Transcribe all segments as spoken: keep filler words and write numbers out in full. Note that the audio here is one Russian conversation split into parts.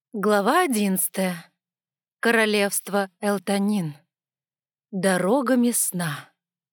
Глава одиннадцатая. Королевство Элтанин. Дорогами сна.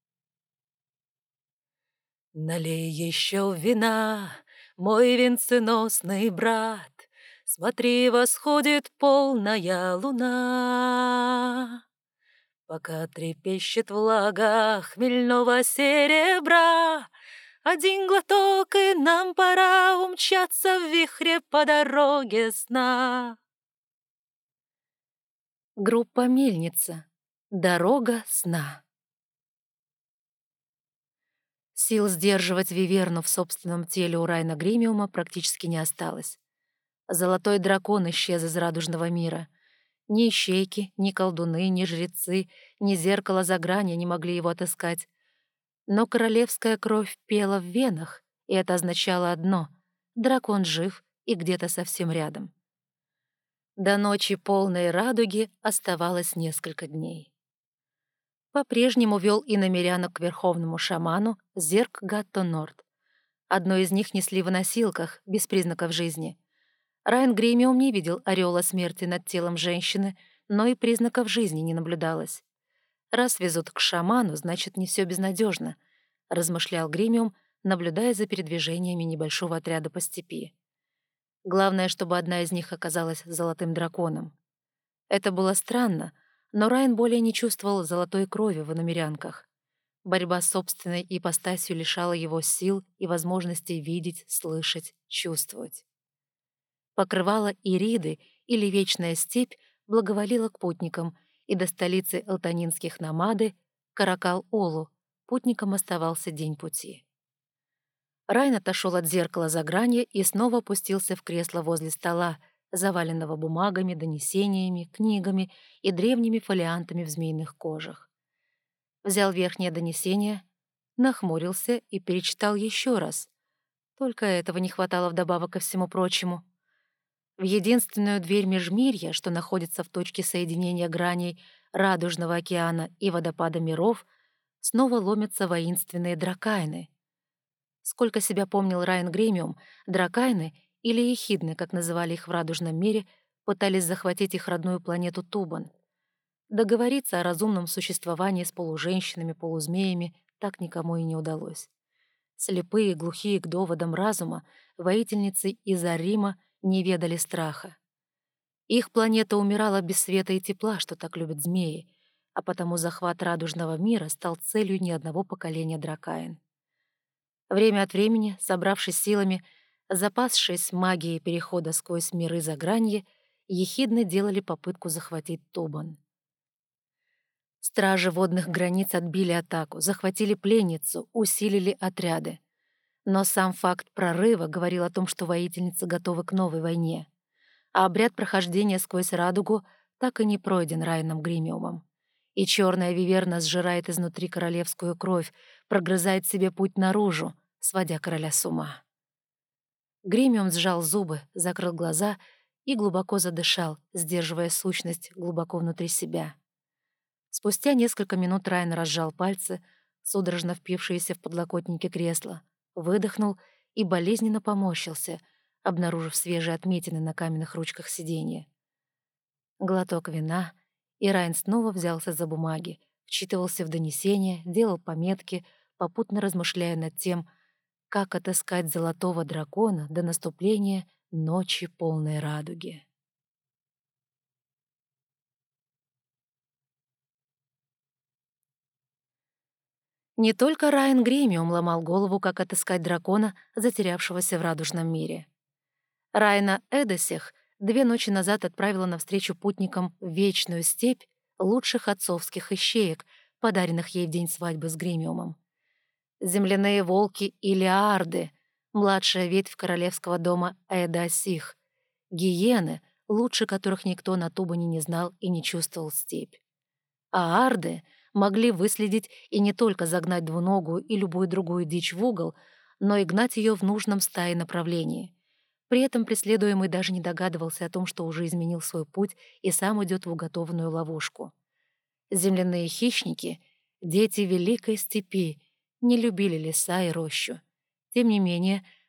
Налей еще вина, мой венценосный брат, смотри, восходит полная луна. Пока трепещет влага хмельного серебра, один глоток, и нам пора умчаться в вихре по дороге сна. Группа «Мельница». Дорога сна. Сил сдерживать Виверну в собственном теле у Райна Гримиума практически не осталось. Золотой дракон исчез из радужного мира. Ни ищейки, ни колдуны, ни жрецы, ни зеркало за гранью не могли его отыскать. Но королевская кровь пела в венах, и это означало одно — дракон жив и где-то совсем рядом. До ночи полной радуги оставалось несколько дней. По-прежнему вел иномерянок к верховному шаману Зерк Гатто Норд. Одно из них несли в носилках, без признаков жизни. Райан Гримиум не видел ореола смерти над телом женщины, но и признаков жизни не наблюдалось. Раз везут к шаману, значит, не все безнадежно, размышлял Гримиум, наблюдая за передвижениями небольшого отряда по степи. Главное, чтобы одна из них оказалась золотым драконом. Это было странно, но Райан более не чувствовал золотой крови в иномерянках. Борьба с собственной ипостасью лишала его сил и возможности видеть, слышать, чувствовать. Покрывало Ириды или Вечная степь благоволила к путникам, и до столицы элтанинских намады, Каракал-Олу, путникам оставался день пути. Райан отошел от зеркала за гранью и снова опустился в кресло возле стола, заваленного бумагами, донесениями, книгами и древними фолиантами в змеиных кожах. Взял верхнее донесение, нахмурился и перечитал еще раз. Только этого не хватало вдобавок ко всему прочему. В единственную дверь межмирья, что находится в точке соединения граней Радужного океана и Водопада миров, снова ломятся воинственные дракайны. Сколько себя помнил Райан Гримиум, дракайны, или ехидны, как называли их в Радужном мире, пытались захватить их родную планету Тубан. Договориться о разумном существовании с полуженщинами-полузмеями так никому и не удалось. Слепые и глухие к доводам разума, воительницы из Арима не ведали страха. Их планета умирала без света и тепла, что так любят змеи, а потому захват Радужного мира стал целью ни одного поколения дракаин. Время от времени, собравшись силами, запасшись магией перехода сквозь миры за гранье, ехидны делали попытку захватить Тубан. Стражи водных границ отбили атаку, захватили пленницу, усилили отряды. Но сам факт прорыва говорил о том, что воительницы готовы к новой войне. А обряд прохождения сквозь радугу так и не пройден Райаном Гримиумом. И черная виверна сжирает изнутри королевскую кровь, прогрызает себе путь наружу, сводя короля с ума. Гримиум сжал зубы, закрыл глаза и глубоко задышал, сдерживая сущность глубоко внутри себя. Спустя несколько минут Райан разжал пальцы, судорожно впившиеся в подлокотники кресла, выдохнул и болезненно поморщился, обнаружив свежие отметины на каменных ручках сиденья. Глоток вина, и Райан снова взялся за бумаги, вчитывался в донесения, делал пометки, попутно размышляя над тем, как отыскать золотого дракона до наступления ночи полной радуги. Не только Райан Гримиум ломал голову, как отыскать дракона, затерявшегося в радужном мире. Райна Эдосих две ночи назад отправила навстречу путникам в Вечную степь лучших отцовских ищеек, подаренных ей в день свадьбы с Гримиумом. Земляные волки или аарды, младшая ветвь королевского дома Эдосих, гиены, лучше которых никто на Тубане не знал и не чувствовал степь. А аарды могли выследить и не только загнать двуногую и любую другую дичь в угол, но и гнать ее в нужном стае направлении. При этом преследуемый даже не догадывался о том, что уже изменил свой путь и сам идет в уготованную ловушку. Земляные хищники, дети великой степи, не любили леса и рощу. Тем не менее,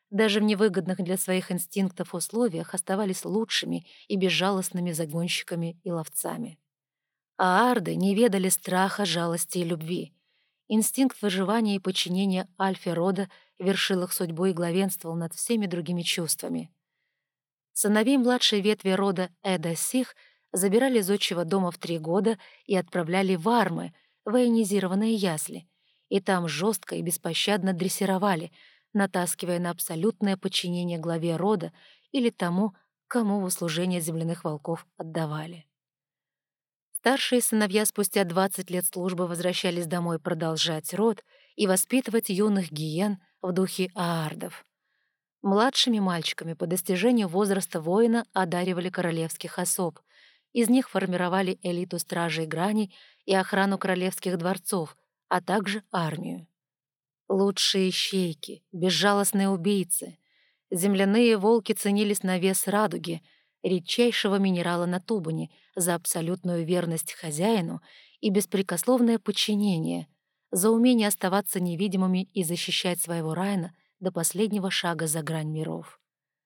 даже в невыгодных для своих инстинктов условиях оставались лучшими и безжалостными загонщиками и ловцами. А арды не ведали страха, жалости и любви. Инстинкт выживания и подчинения альфе рода вершил их судьбу и главенствовал над всеми другими чувствами. Сыновей младшей ветви рода Эда Сих забирали из отчего дома в три года и отправляли в армы, военизированные ясли, и там жестко и беспощадно дрессировали, натаскивая на абсолютное подчинение главе рода или тому, кому в услужение земляных волков отдавали. Старшие сыновья спустя двадцать лет службы возвращались домой продолжать род и воспитывать юных гиен в духе аардов. Младшими мальчиками по достижению возраста воина одаривали королевских особ. Из них формировали элиту стражей граней и охрану королевских дворцов, а также армию. Лучшие щейки, безжалостные убийцы. Земляные волки ценились на вес радуги, редчайшего минерала на Тубуне, за абсолютную верность хозяину и беспрекословное подчинение, за умение оставаться невидимыми и защищать своего Райна до последнего шага за грань миров.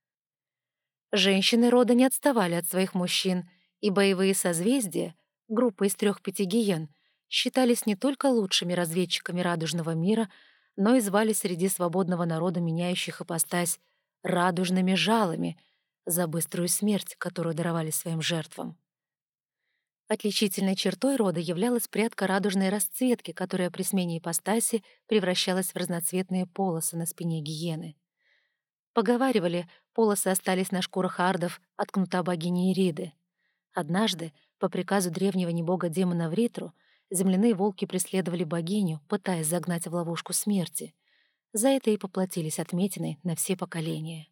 Женщины рода не отставали от своих мужчин, и боевые созвездия, группа из трех-пяти гиен, считались не только лучшими разведчиками радужного мира, но и звали среди свободного народа, меняющих ипостась, радужными жалами за быструю смерть, которую даровали своим жертвам. Отличительной чертой рода являлась прядка радужной расцветки, которая при смене ипостаси превращалась в разноцветные полосы на спине гиены. Поговаривали, полосы остались на шкурах ардов от кнута богини Ириды. Однажды, по приказу древнего небога-демона Вритру, земляные волки преследовали богиню, пытаясь загнать в ловушку смерти. За это и поплатились отметиной на все поколения.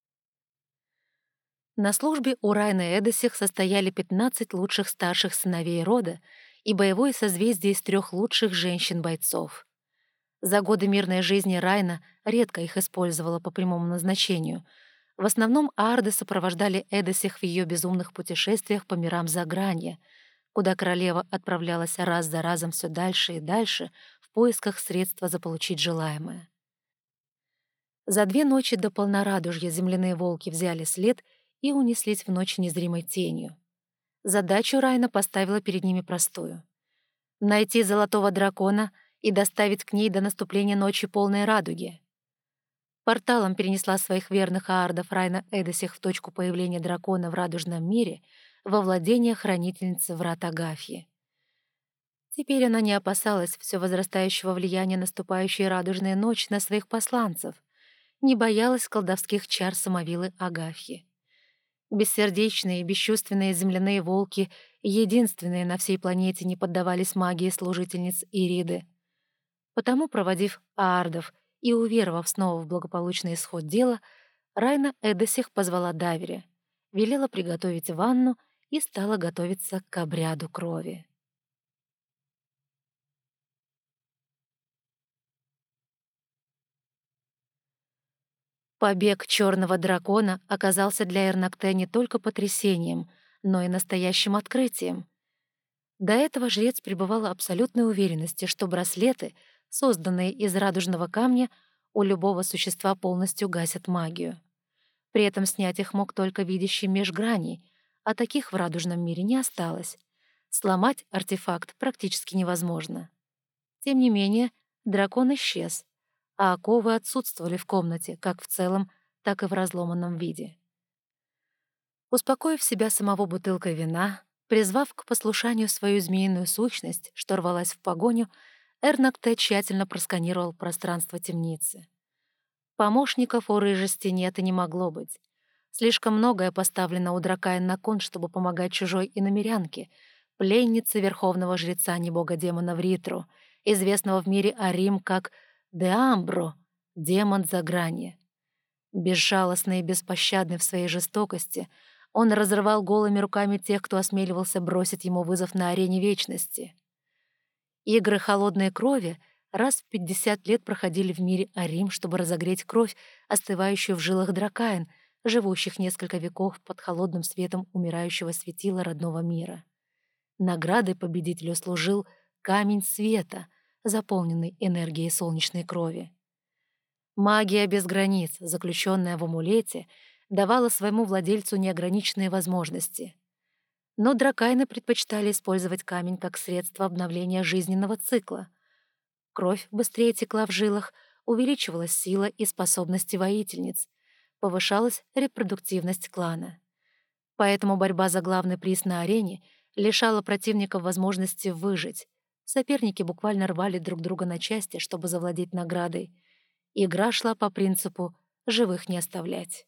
На службе у Райна Эдосих состояли пятнадцать лучших старших сыновей рода и боевое созвездие из трех лучших женщин-бойцов. За годы мирной жизни Райна редко их использовала по прямому назначению. В основном аарды сопровождали Эдосих в ее безумных путешествиях по мирам Загранья, куда королева отправлялась раз за разом все дальше и дальше в поисках средства заполучить желаемое. За две ночи до полнорадужья земляные волки взяли след и унеслись в ночь незримой тенью. Задачу Райна поставила перед ними простую — найти золотого дракона и доставить к ней до наступления ночи полной радуги. Порталом перенесла своих верных аардов Райна Эдосих в точку появления дракона в радужном мире во владение хранительницы врат Агафьи. Теперь она не опасалась все возрастающего влияния наступающей радужной ночи на своих посланцев, не боялась колдовских чар самовилы Агафьи. Бессердечные и бесчувственные земляные волки, единственные на всей планете, не поддавались магии служительниц Ириды. Потому, проводив аардов и уверовав снова в благополучный исход дела, Райна Эдосих позвала Давире, велела приготовить ванну и стала готовиться к обряду крови. Побег черного дракона оказался для Эрнакте не только потрясением, но и настоящим открытием. До этого жрец пребывал в абсолютной уверенности, что браслеты, созданные из радужного камня, у любого существа полностью гасят магию. При этом снять их мог только видящий меж граней, а таких в радужном мире не осталось. Сломать артефакт практически невозможно. Тем не менее, дракон исчез, а оковы отсутствовали в комнате, как в целом, так и в разломанном виде. Успокоив себя самого бутылкой вина, призвав к послушанию свою змеиную сущность, что рвалась в погоню, Эрнакте тщательно просканировал пространство темницы. Помощников у рыжести нет и не могло быть. Слишком многое поставлено у Дракаин на кон, чтобы помогать чужой иномерянке, пленнице верховного жреца небога-демона Вритру, известного в мире Арим как Деамбро, демон Загранья. Безжалостный и беспощадный в своей жестокости, он разрывал голыми руками тех, кто осмеливался бросить ему вызов на арене вечности. Игры холодной крови раз в пятьдесят лет проходили в мире Арим, чтобы разогреть кровь, остывающую в жилах дракаин, живущих несколько веков под холодным светом умирающего светила родного мира. Наградой победителю служил камень света, заполненный энергией солнечной крови. Магия без границ, заключенная в амулете, давала своему владельцу неограниченные возможности. Но дракайны предпочитали использовать камень как средство обновления жизненного цикла. Кровь быстрее текла в жилах, увеличивалась сила и способности воительниц, повышалась репродуктивность клана. Поэтому борьба за главный приз на арене лишала противников возможности выжить. Соперники буквально рвали друг друга на части, чтобы завладеть наградой. Игра шла по принципу «живых не оставлять».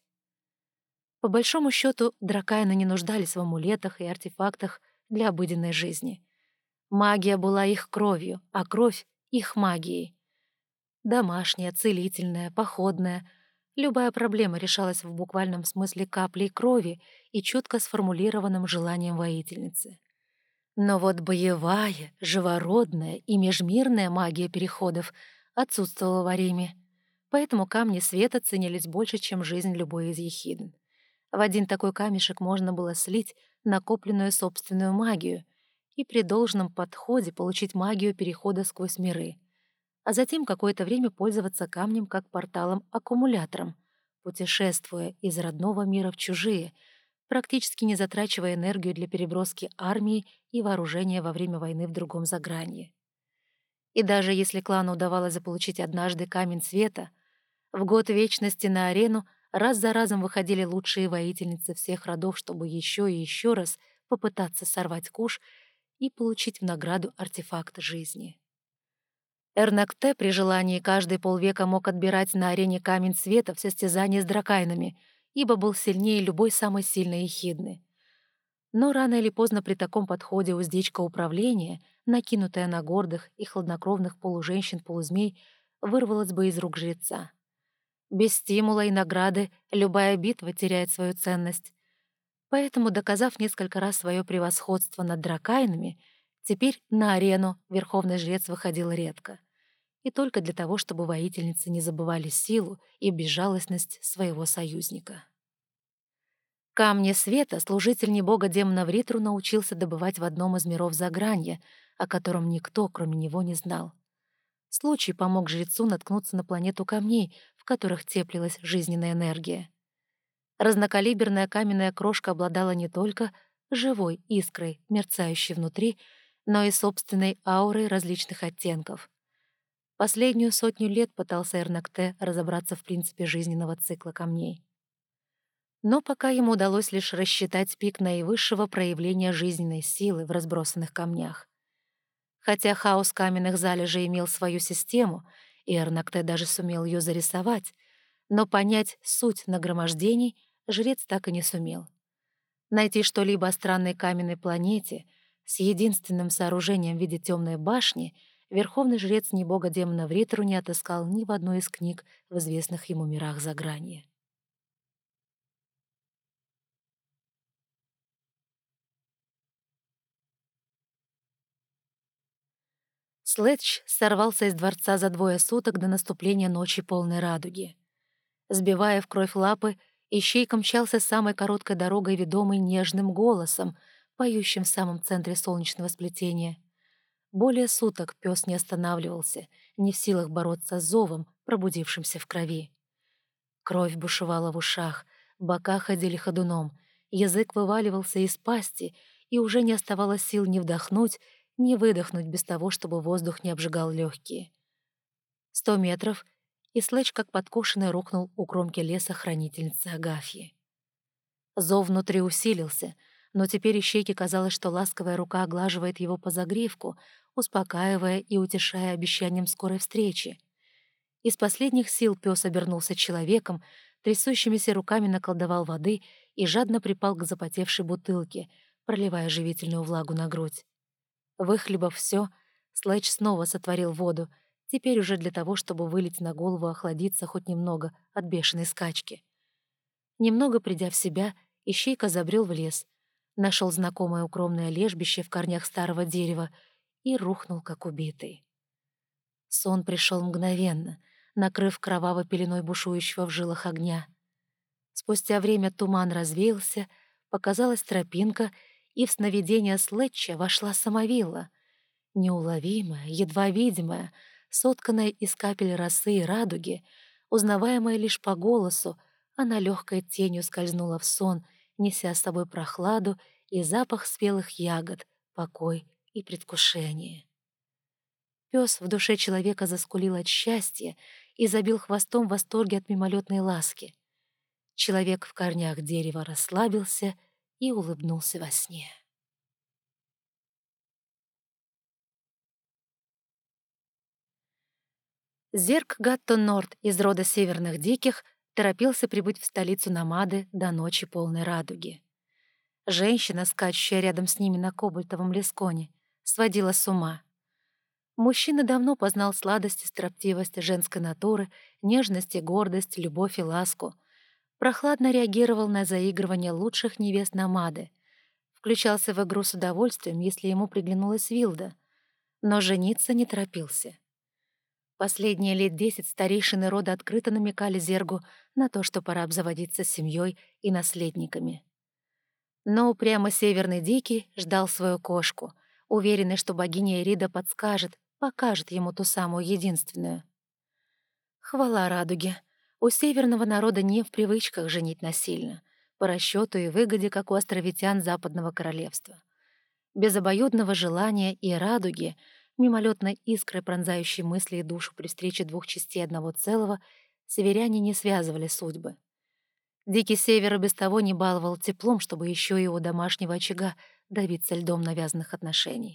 По большому счету, дракайны не нуждались в амулетах и артефактах для обыденной жизни. Магия была их кровью, а кровь — их магией. Домашняя, целительная, походная. Любая проблема решалась в буквальном смысле каплей крови и четко сформулированным желанием воительницы. Но вот боевая, живородная и межмирная магия переходов отсутствовала в Ариме, поэтому камни света ценились больше, чем жизнь любой из ехидн. В один такой камешек можно было слить накопленную собственную магию и при должном подходе получить магию перехода сквозь миры, а затем какое-то время пользоваться камнем как порталом-аккумулятором, путешествуя из родного мира в чужие, практически не затрачивая энергию для переброски армии и вооружения во время войны в другом загранье. И даже если клану удавалось заполучить однажды камень света, в год вечности на арену раз за разом выходили лучшие воительницы всех родов, чтобы еще и еще раз попытаться сорвать куш и получить в награду артефакт жизни. Эрнакте при желании каждые полвека мог отбирать на арене камень света в состязании с дракайнами, ибо был сильнее любой самой сильной ехидны. Но рано или поздно при таком подходе уздечка управления, накинутая на гордых и хладнокровных полуженщин-полузмей, вырвалась бы из рук жреца. Без стимула и награды любая битва теряет свою ценность. Поэтому, доказав несколько раз свое превосходство над дракайнами, теперь на арену верховный жрец выходил редко. И только для того, чтобы воительницы не забывали силу и безжалостность своего союзника. Камни света служитель небога демона Вритру научился добывать в одном из миров Загранья, о котором никто, кроме него, не знал. Случай помог жрецу наткнуться на планету камней, в которых теплилась жизненная энергия. Разнокалиберная каменная крошка обладала не только живой искрой, мерцающей внутри, но и собственной аурой различных оттенков. Последнюю сотню лет пытался Эрнакте разобраться в принципе жизненного цикла камней. Но пока ему удалось лишь рассчитать пик наивысшего проявления жизненной силы в разбросанных камнях. Хотя хаос каменных залежей имел свою систему, и Эрнакте даже сумел ее зарисовать, но понять суть нагромождений жрец так и не сумел. Найти что-либо о странной каменной планете с единственным сооружением в виде темной башни верховный жрец ни бога демона Вритру не отыскал ни в одной из книг в известных ему мирах Загранья. Слэдж сорвался из дворца за двое суток до наступления ночи полной радуги. Сбивая в кровь лапы, ищейка мчался самой короткой дорогой, ведомой нежным голосом, поющим в самом центре солнечного сплетения. Более суток пес не останавливался, не в силах бороться с зовом, пробудившимся в крови. Кровь бушевала в ушах, бока ходили ходуном, язык вываливался из пасти, и уже не оставалось сил ни вдохнуть, ни выдохнуть без того, чтобы воздух не обжигал легкие. Сто метров, и Слэдж, как подкошенный, рухнул у кромки леса хранительницы Агафьи. Зов внутри усилился, но теперь ищейке казалось, что ласковая рука оглаживает его по загривку, успокаивая и утешая обещанием скорой встречи. Из последних сил пес обернулся человеком, трясущимися руками наколдовал воды и жадно припал к запотевшей бутылке, проливая живительную влагу на грудь. Выхлебав все, Слэдж снова сотворил воду, теперь уже для того, чтобы вылить на голову охладиться хоть немного от бешеной скачки. Немного придя в себя, ищейка забрел в лес, нашел знакомое укромное лежбище в корнях старого дерева и рухнул, как убитый. Сон пришел мгновенно, накрыв кровавой пеленой бушующего в жилах огня. Спустя время туман развеялся, показалась тропинка, и в сновидение Слэдча вошла Самовилла, неуловимая, едва видимая, сотканная из капель росы и радуги, Узнаваемая лишь по голосу, она легкой тенью скользнула в сон, неся с собой прохладу и запах спелых ягод, покой и предвкушение. Пес в душе человека заскулил от счастья и забил хвостом в восторге от мимолетной ласки. Человек в корнях дерева расслабился и улыбнулся во сне. Зерк Гаттон Норд из рода северных диких торопился прибыть в столицу Намады до ночи полной радуги. Женщина, скачущая рядом с ними на кобальтовом лесконе, сводила с ума. Мужчина давно познал сладость и строптивость женской натуры, нежность и гордость, любовь и ласку. Прохладно реагировал на заигрывание лучших невест Намады. Включался в игру с удовольствием, если ему приглянулась Вилда. Но жениться не торопился. Последние лет десять старейшины рода открыто намекали Зергу на то, что пора обзаводиться семьей и наследниками. Но упрямо северный дикий ждал свою кошку, уверенный, что богиня Ирида подскажет, покажет ему ту самую единственную. Хвала радуге. У северного народа не в привычках женить насильно, по расчету и выгоде, как у островитян Западного королевства. Без обоюдного желания и радуги, мимолетной искрой, пронзающей мысли и душу при встрече двух частей одного целого, северяне не связывали судьбы. Дикий север и без того не баловал теплом, чтобы еще и у домашнего очага давиться льдом навязанных отношений.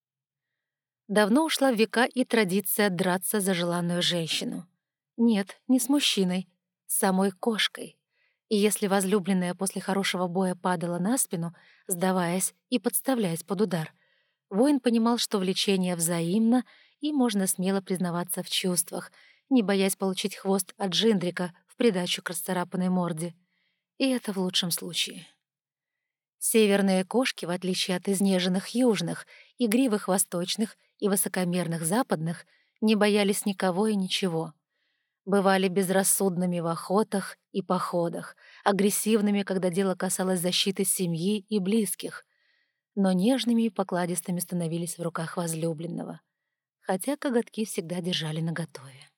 Давно ушла в века и традиция драться за желанную женщину. Нет, не с мужчиной, с самой кошкой. И если возлюбленная после хорошего боя падала на спину, сдаваясь и подставляясь под удар, воин понимал, что влечение взаимно, и можно смело признаваться в чувствах, не боясь получить хвост от Джиндрика в придачу к расцарапанной морде. И это в лучшем случае. Северные кошки, в отличие от изнеженных южных, игривых восточных и высокомерных западных, не боялись никого и ничего. Бывали безрассудными в охотах и походах, агрессивными, когда дело касалось защиты семьи и близких, но нежными и покладистыми становились в руках возлюбленного, хотя коготки всегда держали наготове.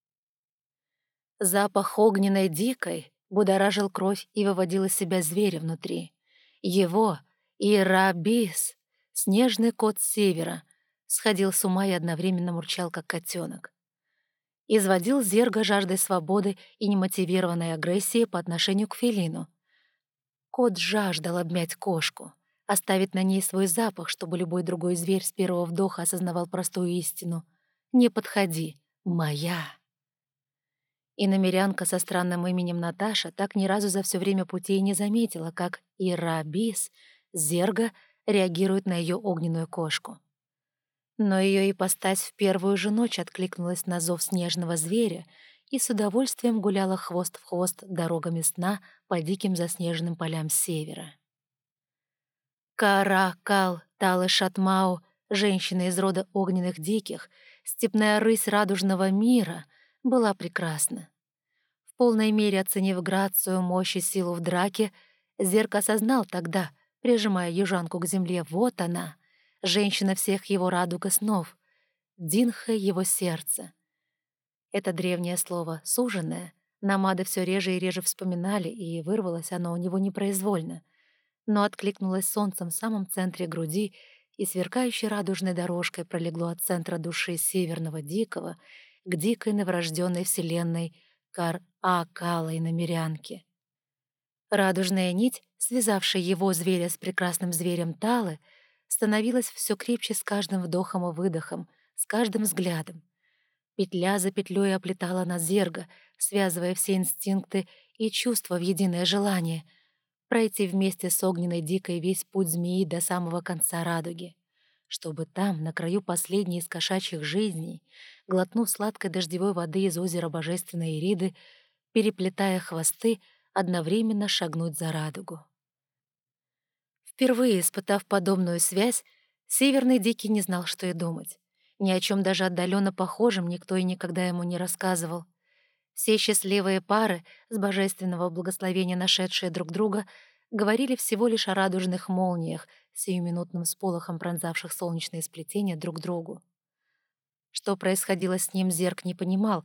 Запах огненной дикой будоражил кровь и выводил из себя зверя внутри. Его, Ирабис, снежный кот с севера, сходил с ума и одновременно мурчал, как котенок. Изводил Зерга жаждой свободы и немотивированной агрессией по отношению к фелину. Кот жаждал обмять кошку, оставить на ней свой запах, чтобы любой другой зверь с первого вдоха осознавал простую истину. «Не подходи, моя!» Иномерянка со странным именем Наташа так ни разу за все время пути и не заметила, как Ирабис, Зерга, реагирует на ее огненную кошку. Но ее ипостась в первую же ночь откликнулась на зов снежного зверя и с удовольствием гуляла хвост в хвост дорогами сна по диким заснеженным полям севера. Кара, Кал, Талы Шатмау, женщина из рода огненных диких, степная рысь радужного мира, была прекрасна. В полной мере оценив грацию, мощь и силу в драке, Зерк осознал тогда, прижимая южанку к земле, вот она, женщина всех его радуг и снов, Динха его сердца. Это древнее слово «суженое» намады все реже и реже вспоминали, и вырвалось оно у него непроизвольно, но откликнулось солнцем в самом центре груди и сверкающей радужной дорожкой пролегло от центра души северного дикого к дикой новорожденной вселенной Кар-А-Кала и намерянке. Радужная нить, связавшая его зверя с прекрасным зверем Талы, становилась все крепче с каждым вдохом и выдохом, с каждым взглядом. Петля за петлей оплетала она Зерга, связывая все инстинкты и чувства в единое желание — пройти вместе с огненной дикой весь путь змеи до самого конца радуги, чтобы там, на краю последней из кошачьих жизней, глотнув сладкой дождевой воды из озера Божественной Ириды, переплетая хвосты, одновременно шагнуть за радугу. Впервые испытав подобную связь, северный дикий не знал, что и думать. Ни о чем даже отдаленно похожем никто и никогда ему не рассказывал. Все счастливые пары, с божественного благословения нашедшие друг друга, говорили всего лишь о радужных молниях, сиюминутным сполохом пронзавших солнечные сплетения друг другу. Что происходило с ним, Зерк не понимал,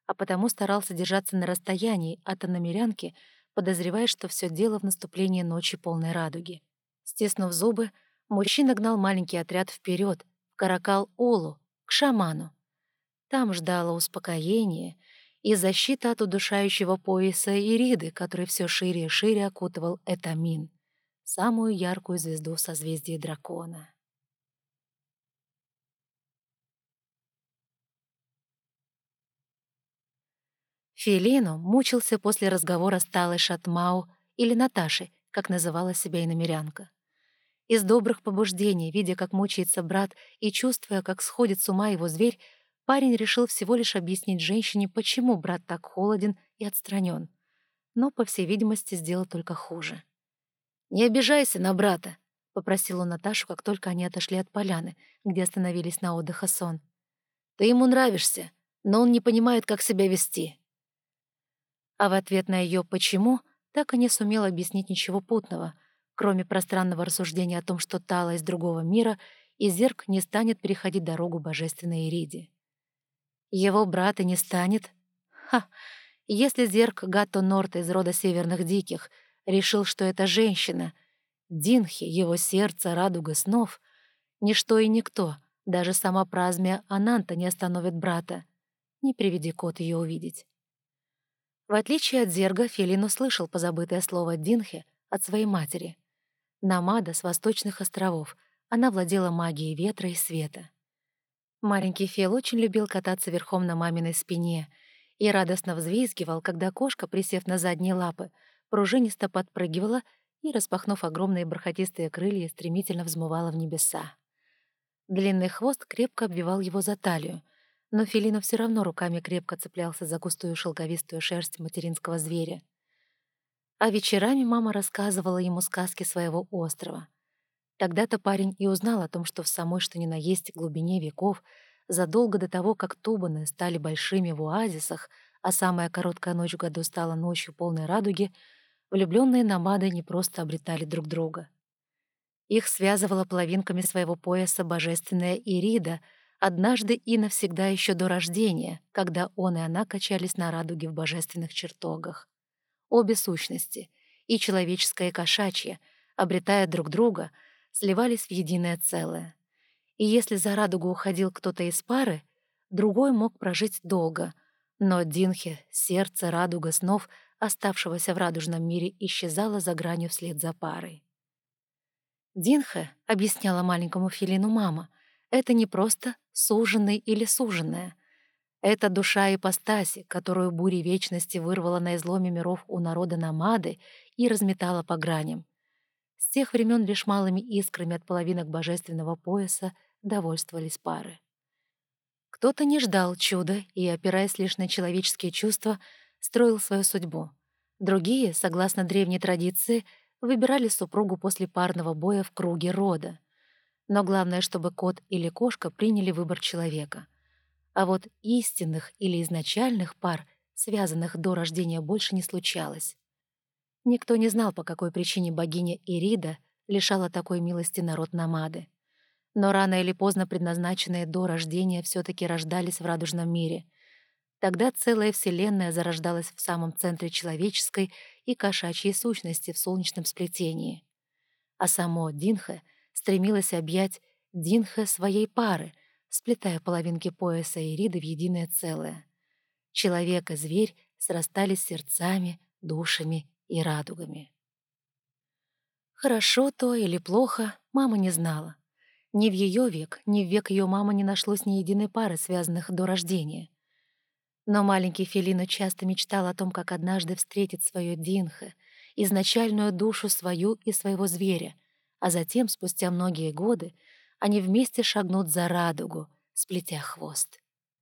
а потому старался держаться на расстоянии от иномерянки, подозревая, что все дело в наступлении ночи полной радуги. Стиснув зубы, мужчина гнал маленький отряд вперед, в Каракал-Олу, к шаману. Там ждало успокоение и защита от удушающего пояса Ириды, который все шире и шире окутывал Этамин, самую яркую звезду в созвездии дракона. Фелину мучился после разговора с Талой Шатмау или Наташей, как называла себя иномерянка. Из добрых побуждений, видя, как мучается брат, и чувствуя, как сходит с ума его зверь, парень решил всего лишь объяснить женщине, почему брат так холоден и отстранен. Но, по всей видимости, сделал только хуже. «Не обижайся на брата», — попросил он Наташу, как только они отошли от поляны, где остановились на отдых Сон. «Ты ему нравишься, но он не понимает, как себя вести». А в ответ на ее «почему» так и не сумел объяснить ничего путного, кроме пространного рассуждения о том, что Тала из другого мира, и Зерк не станет переходить дорогу божественной Ириде. Его брата не станет? Ха! Если Зерк Гатто Норт из рода Северных Диких решил, что это женщина, Динхи, его сердце, радуга снов, ничто и никто, даже сама Празмия Ананта не остановит брата. Не приведи кот ее увидеть. В отличие от Зерга, Фелин услышал позабытое слово «Динхе» от своей матери. Намада с восточных островов, она владела магией ветра и света. Маленький Фел очень любил кататься верхом на маминой спине и радостно взвизгивал, когда кошка, присев на задние лапы, пружинисто подпрыгивала и, распахнув огромные бархатистые крылья, стремительно взмывала в небеса. Длинный хвост крепко обвивал его за талию, но Фелину все равно руками крепко цеплялся за густую шелковистую шерсть материнского зверя. А вечерами мама рассказывала ему сказки своего острова. Тогда-то парень и узнал о том, что в самой что ни на есть глубине веков, задолго до того, как тубаны стали большими в оазисах, а самая короткая ночь в году стала ночью полной радуги, влюбленные намады не просто обретали друг друга. Их связывала половинками своего пояса божественная Ирида, однажды и навсегда еще до рождения, когда он и она качались на радуге в божественных чертогах. Обе сущности, и человеческая, и кошачья, обретая друг друга, сливались в единое целое. И если за радугу уходил кто-то из пары, другой мог прожить долго, но Динхе, сердце, радуга снов, оставшегося в радужном мире, исчезало за гранью вслед за парой. Динхе, объясняла маленькому Фелину мама, это не просто суженый или суженая. Это душа ипостаси, которую буря вечности вырвала на изломе миров у народа Намады и разметала по граням. С тех времен лишь малыми искрами от половинок божественного пояса довольствовались пары. Кто-то не ждал чуда и, опираясь лишь на человеческие чувства, строил свою судьбу. Другие, согласно древней традиции, выбирали супругу после парного боя в круге рода. Но главное, чтобы кот или кошка приняли выбор человека. А вот истинных или изначальных пар, связанных до рождения, больше не случалось. Никто не знал, по какой причине богиня Ирида лишала такой милости народ Намады. Но рано или поздно предназначенные до рождения все-таки рождались в радужном мире. Тогда целая вселенная зарождалась в самом центре человеческой и кошачьей сущности в солнечном сплетении. А само Динхе стремилось объять Динхе своей пары, сплетая половинки пояса Ириды в единое целое. Человек и зверь срастались сердцами, душами и радугами. Хорошо то или плохо, мама не знала. Ни в ее век, ни в век ее мамы не нашлось ни единой пары, связанных до рождения. Но маленький Фелино часто мечтал о том, как однажды встретит свое Динхе, изначальную душу свою и своего зверя, а затем, спустя многие годы, они вместе шагнут за радугу, сплетя хвост.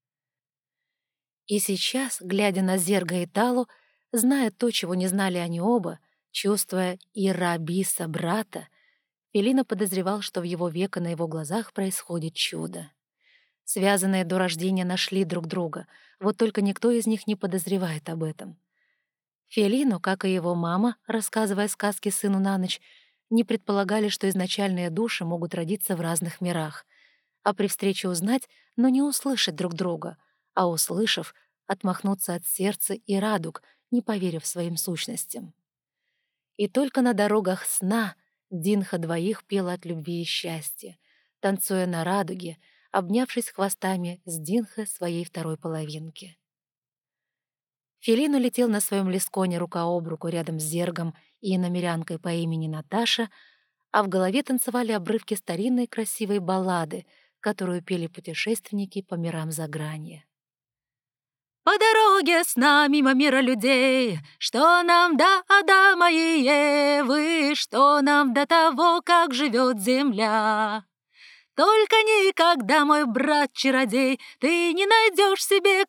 И сейчас, глядя на Зерга и Талу, зная то, чего не знали они оба, чувствуя Ирабиса брата, Фелино подозревал, что в его век и на его глазах происходит чудо. Связанные до рождения нашли друг друга, вот только никто из них не подозревает об этом. Фелино, как и его мама, рассказывая сказки сыну на ночь, не предполагали, что изначальные души могут родиться в разных мирах, а при встрече узнать, но не услышать друг друга, а услышав, отмахнуться от сердца и радуг, не поверив своим сущностям. И только на дорогах сна Динха двоих пела от любви и счастья, танцуя на радуге, обнявшись хвостами с Динхой своей второй половинки. Фелин улетел на своем лисконе рука об руку рядом с Зергом и иномерянкой по имени Наташа, а в голове танцевали обрывки старинной красивой баллады, которую пели путешественники по мирам загранья. По дороге с нами мимо мира людей, что нам до Адама и Евы, что нам до того, как живет земля. Только никогда, мой брат-чародей, ты не найдешь себе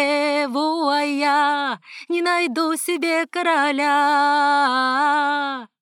королеву, а я не найду себе короля.